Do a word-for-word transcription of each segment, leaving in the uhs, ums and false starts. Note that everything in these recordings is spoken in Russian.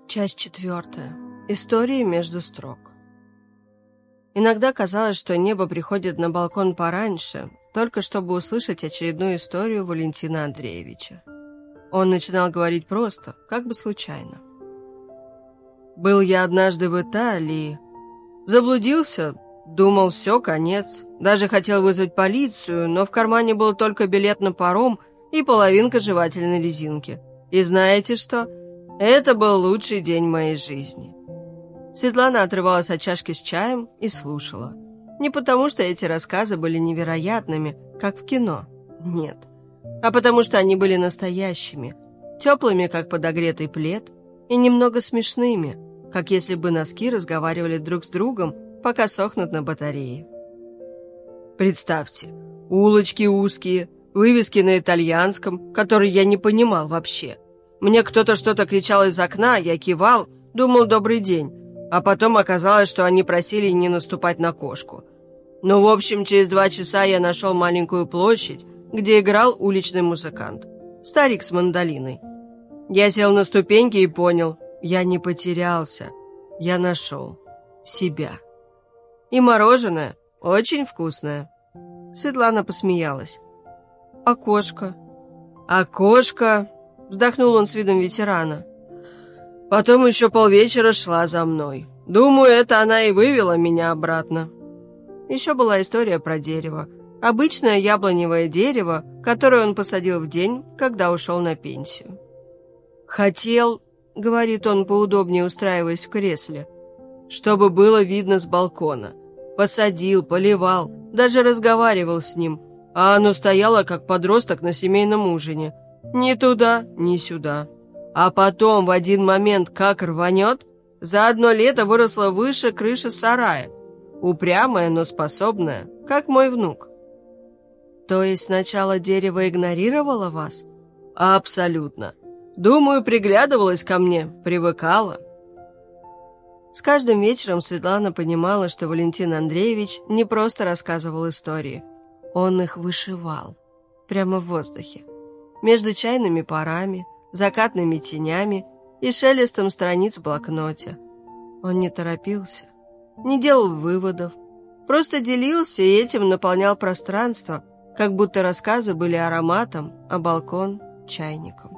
Часть четвертая. Истории между строк. Иногда казалось, что небо приходит на балкон пораньше, только чтобы услышать очередную историю Валентина Андреевича. Он начинал говорить просто, как бы случайно. «Был я однажды в Италии. Заблудился, думал, все, конец. Даже хотел вызвать полицию, но в кармане был только билет на паром и половинка жевательной резинки. И знаете что? Это был лучший день моей жизни». Светлана отрывалась от чашки с чаем и слушала. Не потому, что эти рассказы были невероятными, как в кино. Нет. А потому, что они были настоящими, теплыми, как подогретый плед, и немного смешными, как если бы носки разговаривали друг с другом, пока сохнут на батарее. Представьте, улочки узкие, вывески на итальянском, которые я не понимал вообще. Мне кто-то что-то кричал из окна, я кивал, думал «добрый день», а потом оказалось, что они просили не наступать на кошку. Ну, в общем, через два часа я нашел маленькую площадь, где играл уличный музыкант, старик с мандолиной. Я сел на ступеньки и понял, я не потерялся, я нашел себя. И мороженое очень вкусное. Светлана посмеялась. «А кошка?» «А кошка?» Вздохнул он с видом ветерана. «Потом еще полвечера шла за мной. Думаю, это она и вывела меня обратно». Еще была история про дерево. Обычное яблоневое дерево, которое он посадил в день, когда ушел на пенсию. «Хотел, — говорит он, поудобнее устраиваясь в кресле, — чтобы было видно с балкона. Посадил, поливал, даже разговаривал с ним, а оно стояло, как подросток на семейном ужине. Ни туда, ни сюда. А потом в один момент как рванет, за одно лето выросла выше крыши сарая. Упрямая, но способная, как мой внук». «То есть сначала дерево игнорировало вас?» «Абсолютно. Думаю, приглядывалась ко мне, привыкала». С каждым вечером Светлана понимала, что Валентин Андреевич не просто рассказывал истории. Он их вышивал. Прямо в воздухе. Между чайными парами, закатными тенями и шелестом страниц в блокноте. Он не торопился, не делал выводов, просто делился и этим наполнял пространство, как будто рассказы были ароматом, а балкон – чайником.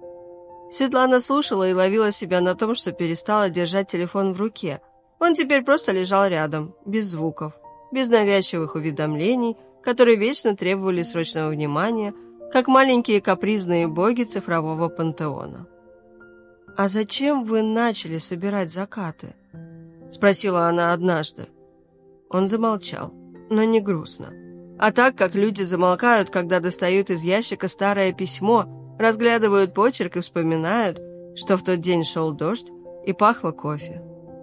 Светлана слушала и ловила себя на том, что перестала держать телефон в руке. Он теперь просто лежал рядом, без звуков, без навязчивых уведомлений, которые вечно требовали срочного внимания, как маленькие капризные боги цифрового пантеона. «А зачем вы начали собирать закаты?» – спросила она однажды. Он замолчал, но не грустно, а так, как люди замолкают, когда достают из ящика старое письмо, разглядывают почерк и вспоминают, что в тот день шел дождь и пахло кофе.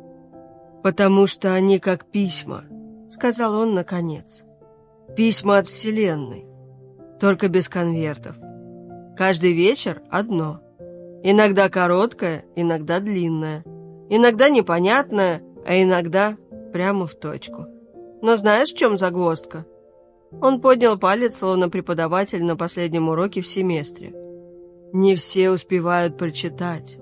«Потому что они как письма», – сказал он наконец. «Письма от Вселенной. Только без конвертов. Каждый вечер одно. Иногда короткое, иногда длинное. Иногда непонятное, а иногда прямо в точку. Но знаешь, в чем загвоздка?» Он поднял палец, словно преподаватель на последнем уроке в семестре. «Не все успевают прочитать».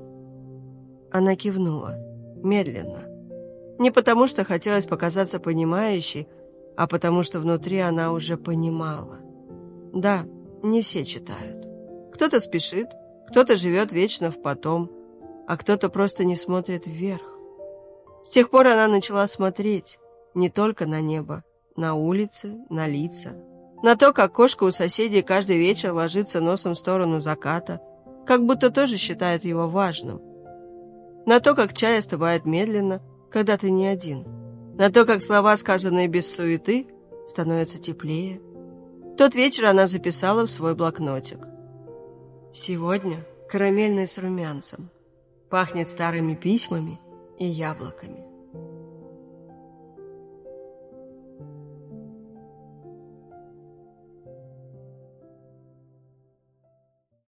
Она кивнула. Медленно. Не потому, что хотелось показаться понимающей, а потому, что внутри она уже понимала. Да, не все читают. Кто-то спешит, кто-то живет вечно в потом, а кто-то просто не смотрит вверх. С тех пор она начала смотреть не только на небо, на улицы, на лица, на то, как кошка у соседей каждый вечер ложится носом в сторону заката, как будто тоже считает его важным, на то, как чай остывает медленно, когда ты не один, на то, как слова, сказанные без суеты, становятся теплее. Тот вечер она записала в свой блокнотик. «Сегодня карамельный с румянцем, пахнет старыми письмами и яблоками».